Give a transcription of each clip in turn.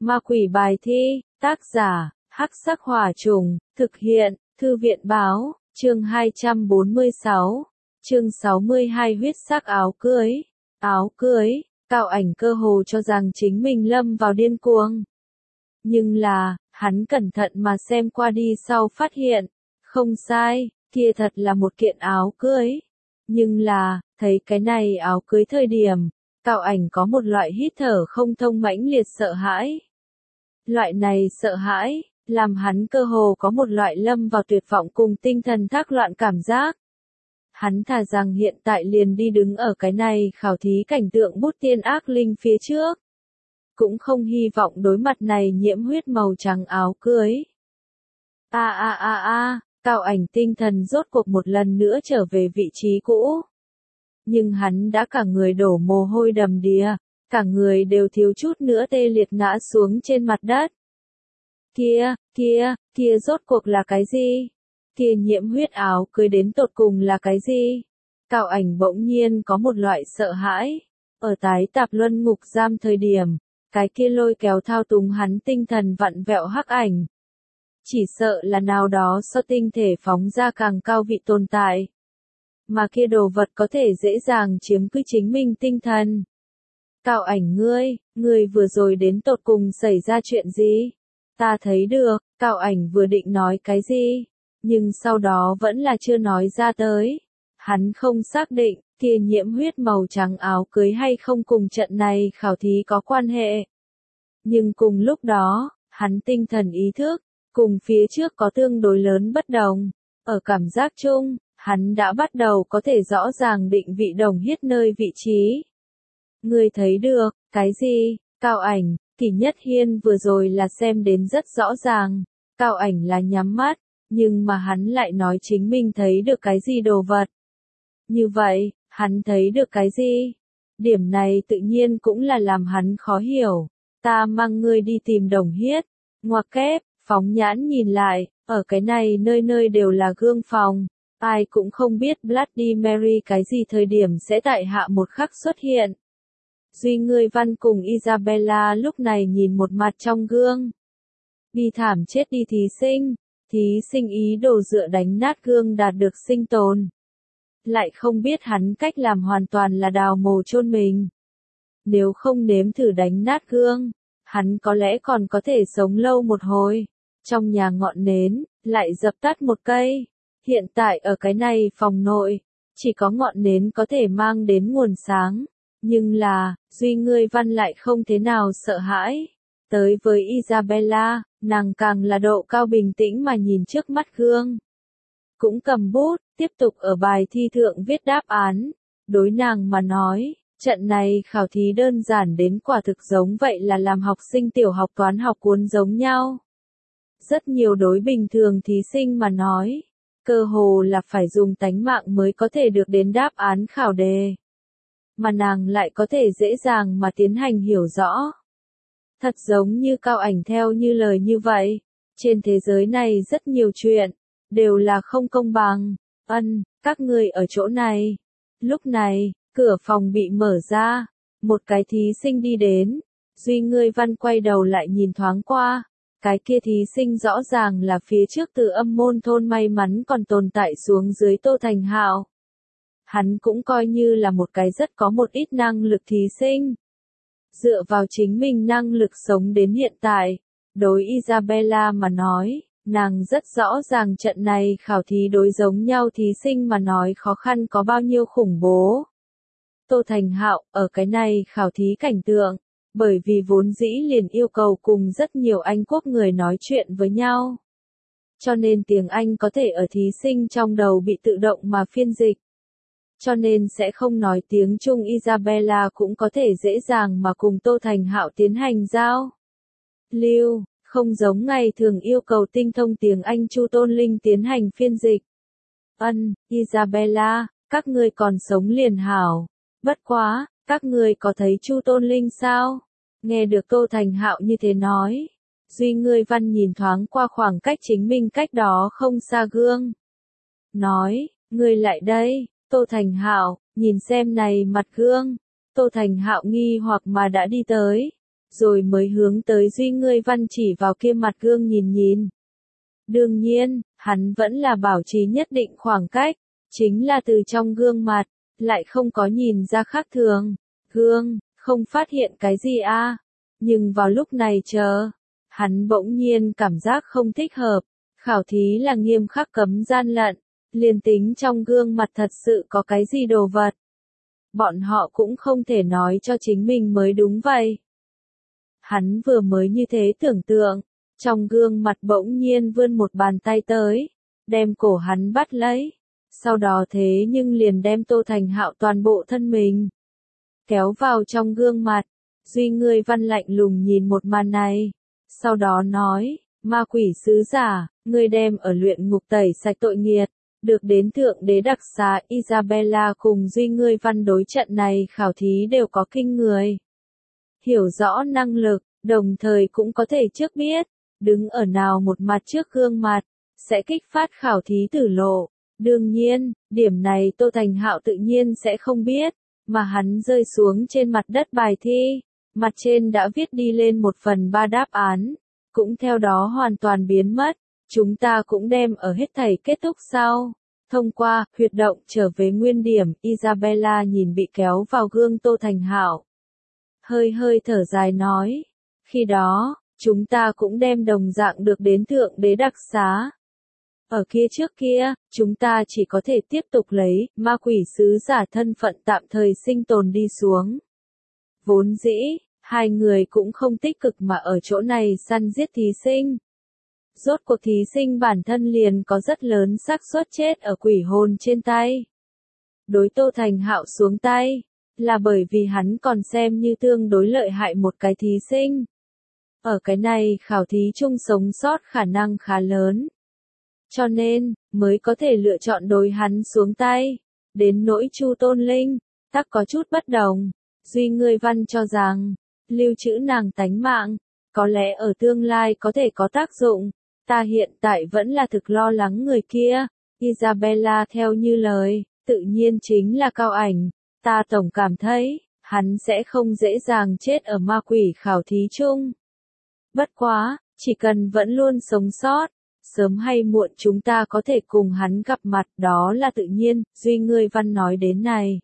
Ma quỷ bài thi, tác giả, Hắc Sắc Hỏa Trùng, thực hiện, Thư viện báo, chương 246, chương 62 huyết sắc áo cưới, Cao Ảnh cơ hồ cho rằng chính mình lâm vào điên cuồng. Nhưng là, hắn cẩn thận mà xem qua đi sau phát hiện, không sai, kia thật là một kiện áo cưới. Nhưng là, thấy cái này áo cưới thời điểm, Cao Ảnh có một loại hít thở không thông mãnh liệt sợ hãi. Loại này sợ hãi, làm hắn cơ hồ có một loại lâm vào tuyệt vọng cùng tinh thần thác loạn cảm giác. Hắn thà rằng hiện tại liền đi đứng ở cái này khảo thí cảnh tượng bút tiên ác linh phía trước. Cũng không hy vọng đối mặt này nhiễm huyết màu trắng áo cưới. Cao Ảnh tinh thần rốt cuộc một lần nữa trở về vị trí cũ. Nhưng hắn đã cả người đổ mồ hôi đầm đìa, cả người đều thiếu chút nữa tê liệt ngã xuống trên mặt đất. Kia rốt cuộc là cái gì? Kia nhiễm huyết áo cưới đến tột cùng là cái gì? Cao Ảnh bỗng nhiên có một loại sợ hãi. Ở tái tạp luân ngục giam thời điểm, cái kia lôi kéo thao túng hắn tinh thần vặn vẹo hắc ảnh. Chỉ sợ là nào đó so tinh thể phóng ra càng cao vị tồn tại. Mà kia đồ vật có thể dễ dàng chiếm cứ chính mình tinh thần. Cao Ảnh ngươi vừa rồi đến tột cùng xảy ra chuyện gì? Ta thấy được, Cao Ảnh vừa định nói cái gì, nhưng sau đó vẫn là chưa nói ra tới. Hắn không xác định, kia nhiễm huyết màu trắng áo cưới hay không cùng trận này khảo thí có quan hệ. Nhưng cùng lúc đó, hắn tinh thần ý thức, cùng phía trước có tương đối lớn bất đồng. Ở cảm giác chung, hắn đã bắt đầu có thể rõ ràng định vị Đồng Hiết nơi vị trí. Ngươi thấy được, cái gì? Cao Ảnh, Kỷ Nhất Hiên vừa rồi là xem đến rất rõ ràng. Cao Ảnh là nhắm mắt, nhưng mà hắn lại nói chính mình thấy được cái gì đồ vật. Như vậy, hắn thấy được cái gì? Điểm này tự nhiên cũng là làm hắn khó hiểu. Ta mang ngươi đi tìm Đồng Hiết. Ngoặc kép, phóng nhãn nhìn lại, ở cái này nơi nơi đều là gương phòng. Ai cũng không biết Bloody Mary cái gì thời điểm sẽ tại hạ một khắc xuất hiện. Duy Ngươi Văn cùng Isabella lúc này nhìn một mặt trong gương. Bi thảm chết đi thí sinh ý đồ dựa đánh nát gương đạt được sinh tồn. Lại không biết hắn cách làm hoàn toàn là đào mồ chôn mình. Nếu không nếm thử đánh nát gương, hắn có lẽ còn có thể sống lâu một hồi. Trong nhà ngọn nến, lại dập tắt một cây. Hiện tại ở cái này phòng nội, chỉ có ngọn nến có thể mang đến nguồn sáng. Nhưng là, Duy Ngươi Văn lại không thế nào sợ hãi. Tới với Isabella, nàng càng là độ cao bình tĩnh mà nhìn trước mắt gương. Cũng cầm bút, tiếp tục ở bài thi thượng viết đáp án. Đối nàng mà nói, trận này khảo thí đơn giản đến quả thực giống vậy là làm học sinh tiểu học toán học cuốn giống nhau. Rất nhiều đối bình thường thí sinh mà nói, cơ hồ là phải dùng tánh mạng mới có thể được đến đáp án khảo đề. Mà nàng lại có thể dễ dàng mà tiến hành hiểu rõ. Thật giống như Cao Ảnh theo như lời như vậy, trên thế giới này rất nhiều chuyện, đều là không công bằng. Các ngươi ở chỗ này. Lúc này, cửa phòng bị mở ra, một cái thí sinh đi đến. Duy Ngươi Văn quay đầu lại nhìn thoáng qua, cái kia thí sinh rõ ràng là phía trước từ Âm Môn thôn may mắn còn tồn tại xuống dưới Tô Thành Hạo. Hắn cũng coi như là một cái rất có một ít năng lực thí sinh. Dựa vào chính mình năng lực sống đến hiện tại, đối Isabella mà nói, nàng rất rõ ràng trận này khảo thí đối giống nhau thí sinh mà nói khó khăn có bao nhiêu khủng bố. Tô Thành Hạo, ở cái này khảo thí cảnh tượng, bởi vì vốn dĩ liền yêu cầu cùng rất nhiều Anh quốc người nói chuyện với nhau. Cho nên tiếng Anh có thể ở thí sinh trong đầu bị tự động mà phiên dịch. Cho nên sẽ không nói tiếng Trung. Isabella cũng có thể dễ dàng mà cùng Tô Thành Hạo tiến hành giao lưu, không giống ngày thường yêu cầu tinh thông tiếng Anh Chu Tôn Linh tiến hành phiên dịch. Isabella, các ngươi còn sống liền hảo. Bất quá, các ngươi có thấy Chu Tôn Linh sao? Nghe được Tô Thành Hạo như thế nói, Duy Ngươi Văn nhìn thoáng qua khoảng cách chính mình cách đó không xa gương. Nói, ngươi lại đây. Tô Thành Hạo, nhìn xem này mặt gương. Tô Thành Hạo nghi hoặc mà đã đi tới. rồi mới hướng tới Duy Ngươi Văn chỉ vào kia mặt gương nhìn nhìn. Đương nhiên, hắn vẫn là bảo trì nhất định khoảng cách, chính là từ trong gương mặt, lại không có nhìn ra khác thường. Gương, không phát hiện cái gì a. Nhưng vào lúc này hắn bỗng nhiên cảm giác không thích hợp. Khảo thí là nghiêm khắc cấm gian lận, liền tính trong gương mặt thật sự có cái gì đồ vật. Bọn họ cũng không thể nói cho chính mình mới đúng vậy. Hắn vừa mới như thế tưởng tượng, trong gương mặt bỗng nhiên vươn một bàn tay tới, đem cổ hắn bắt lấy, sau đó thế nhưng liền đem Tô Thành Hạo toàn bộ thân mình kéo vào trong gương mặt. Duy Ngươi Văn lạnh lùng nhìn một màn này, sau đó nói, ma quỷ sứ giả, ngươi đem ở luyện ngục tẩy sạch tội nghiệt, được đến thượng đế đặc xá. Isabella cùng Duy Ngươi Văn đối trận này khảo thí đều có kinh người. Hiểu rõ năng lực, đồng thời cũng có thể trước biết, đứng ở nào một mặt trước gương mặt, sẽ kích phát khảo thí tử lộ. Đương nhiên, điểm này Tô Thành Hạo tự nhiên sẽ không biết, mà hắn rơi xuống trên mặt đất bài thi, mặt trên đã viết đi lên 1/3 đáp án, cũng theo đó hoàn toàn biến mất. Chúng ta cũng đem ở hết thảy kết thúc sau. Thông qua, huyệt động trở về nguyên điểm. Isabella nhìn bị kéo vào gương Tô Thành Hạo, hơi thở dài nói. Khi đó, chúng ta cũng đem đồng dạng được đến thượng đế đặc xá. Ở kia trước kia, chúng ta chỉ có thể tiếp tục lấy ma quỷ sứ giả thân phận tạm thời sinh tồn đi xuống. Vốn dĩ, hai người cũng không tích cực mà ở chỗ này săn giết thí sinh. Rốt cuộc thí sinh bản thân liền có rất lớn xác suất chết ở quỷ hồn trên tay. Đối Tô Thành Hạo xuống tay, là bởi vì hắn còn xem như tương đối lợi hại một cái thí sinh. Ở cái này khảo thí chung sống sót khả năng khá lớn. Cho nên, mới có thể lựa chọn đối hắn xuống tay. Đến nỗi Chu Tôn Linh, tắc có chút bất đồng. Duy Ngươi Văn cho rằng, lưu trữ nàng tánh mạng, có lẽ ở tương lai có thể có tác dụng. Ta hiện tại vẫn là thực lo lắng người kia. Isabella theo như lời, tự nhiên chính là Cao Ảnh. Ta tổng cảm thấy, hắn sẽ không dễ dàng chết ở ma quỷ khảo thí chung. Bất quá, chỉ cần vẫn luôn sống sót, sớm hay muộn chúng ta có thể cùng hắn gặp mặt, đó là tự nhiên. Duy Ngươi Văn nói đến này,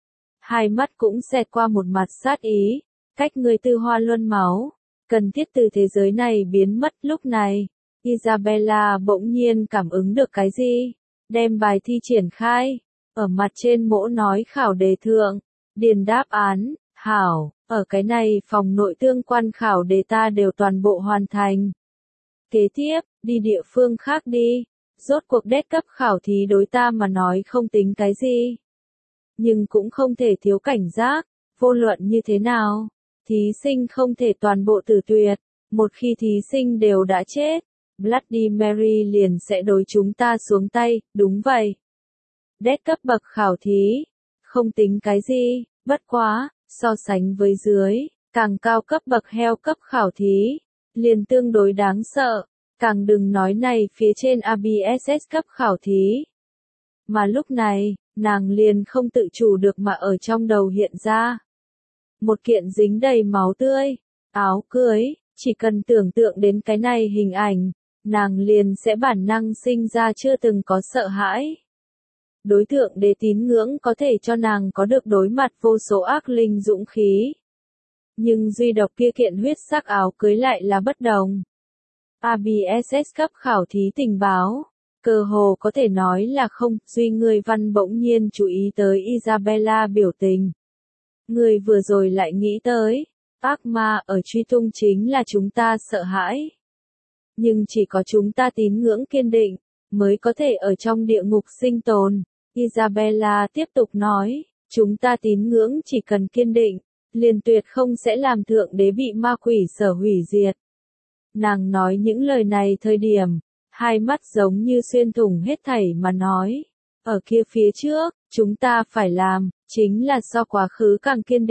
hai mắt cũng xẹt qua một mặt sát ý. Cách ngươi tư hoa luân máu, cần thiết từ thế giới này biến mất. Lúc này, Isabella bỗng nhiên cảm ứng được cái gì, đem bài thi triển khai, ở mặt trên mỗ nói khảo đề thượng, điền đáp án. Hảo, ở cái này phòng nội tương quan khảo đề ta đều toàn bộ hoàn thành. Kế tiếp, đi địa phương khác đi. Rốt cuộc đét cấp khảo thí đối ta mà nói không tính cái gì, nhưng cũng không thể thiếu cảnh giác. Vô luận như thế nào, thí sinh không thể toàn bộ tử tuyệt. Một khi thí sinh đều đã chết, Bloody Mary liền sẽ đối chúng ta xuống tay. Đúng vậy, đét cấp bậc khảo thí không tính cái gì, bất quá, so sánh với dưới, càng cao cấp bậc heo cấp khảo thí, liền tương đối đáng sợ. Càng đừng nói này phía trên ABSS cấp khảo thí. Mà lúc này, nàng liền không tự chủ được mà ở trong đầu hiện ra một kiện dính đầy máu tươi, áo cưới. Chỉ cần tưởng tượng đến cái này hình ảnh, nàng liền sẽ bản năng sinh ra chưa từng có sợ hãi. Đối tượng đế tín ngưỡng có thể cho nàng có được đối mặt vô số ác linh dũng khí. Nhưng duy độc kia kiện huyết sắc áo cưới lại là bất đồng. ABSS cấp khảo thí tình báo, cơ hồ có thể nói là không. Duy Ngươi Văn bỗng nhiên chú ý tới Isabella biểu tình. Người vừa rồi lại nghĩ tới, ác ma ở truy tung chính là chúng ta sợ hãi. Nhưng chỉ có chúng ta tín ngưỡng kiên định, mới có thể ở trong địa ngục sinh tồn. Isabella tiếp tục nói, chúng ta tín ngưỡng chỉ cần kiên định, liền tuyệt không sẽ làm thượng đế bị ma quỷ sở hủy diệt. Nàng nói những lời này thời điểm, hai mắt giống như xuyên thủng hết thảy mà nói. Ở kia phía trước, chúng ta phải làm, chính là so quá khứ càng kiên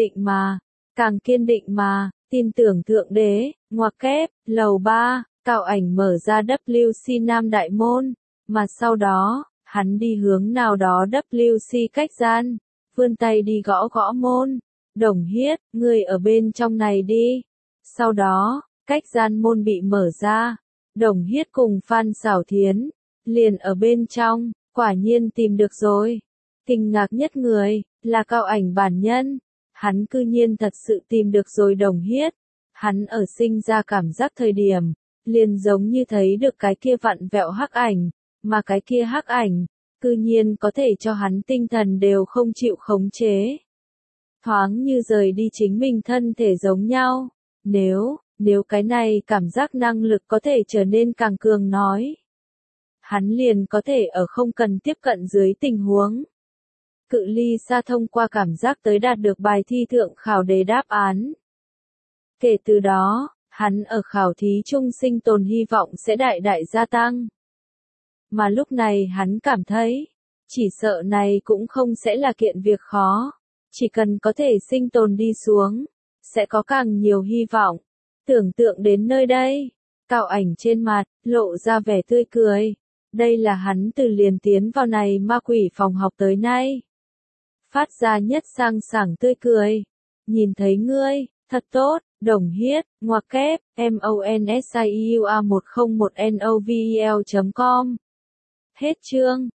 định mà, tin tưởng thượng đế. Ngoặc kép, lầu 3, Cao Ảnh mở ra WC Nam Đại Môn, mà sau đó, hắn đi hướng nào đó WC cách gian, vươn tay đi gõ gõ môn. Đồng Hiết, ngươi ở bên trong này đi. Sau đó, cách gian môn bị mở ra, Đồng Hiết cùng Phan Xảo Thiến, liền ở bên trong, quả nhiên tìm được rồi. Kinh ngạc nhất người, là Cao Ảnh bản nhân. Hắn cư nhiên thật sự tìm được rồi Đồng Hiết. Hắn ở sinh ra cảm giác thời điểm, liền giống như thấy được cái kia vặn vẹo hắc ảnh, mà cái kia hắc ảnh, cư nhiên có thể cho hắn tinh thần đều không chịu khống chế. Thoáng như rời đi chính mình thân thể giống nhau. Nếu cái này cảm giác năng lực có thể trở nên càng cường nói, hắn liền có thể ở không cần tiếp cận dưới tình huống cự ly xa thông qua cảm giác tới đạt được bài thi thượng khảo đề đáp án. Kể từ đó, hắn ở khảo thí chung sinh tồn hy vọng sẽ đại đại gia tăng. Mà lúc này hắn cảm thấy, chỉ sợ này cũng không sẽ là kiện việc khó. Chỉ cần có thể sinh tồn đi xuống, sẽ có càng nhiều hy vọng. Tưởng tượng đến nơi đây, Cao Ảnh trên mặt, lộ ra vẻ tươi cười. Đây là hắn từ liền tiến vào này ma quỷ phòng học tới nay. Phát ra nhất sang sảng tươi cười. Nhìn thấy ngươi, thật tốt, Đồng Hiết, ngoặc kép, MONSIUA101NOVEL.com. Hết chương.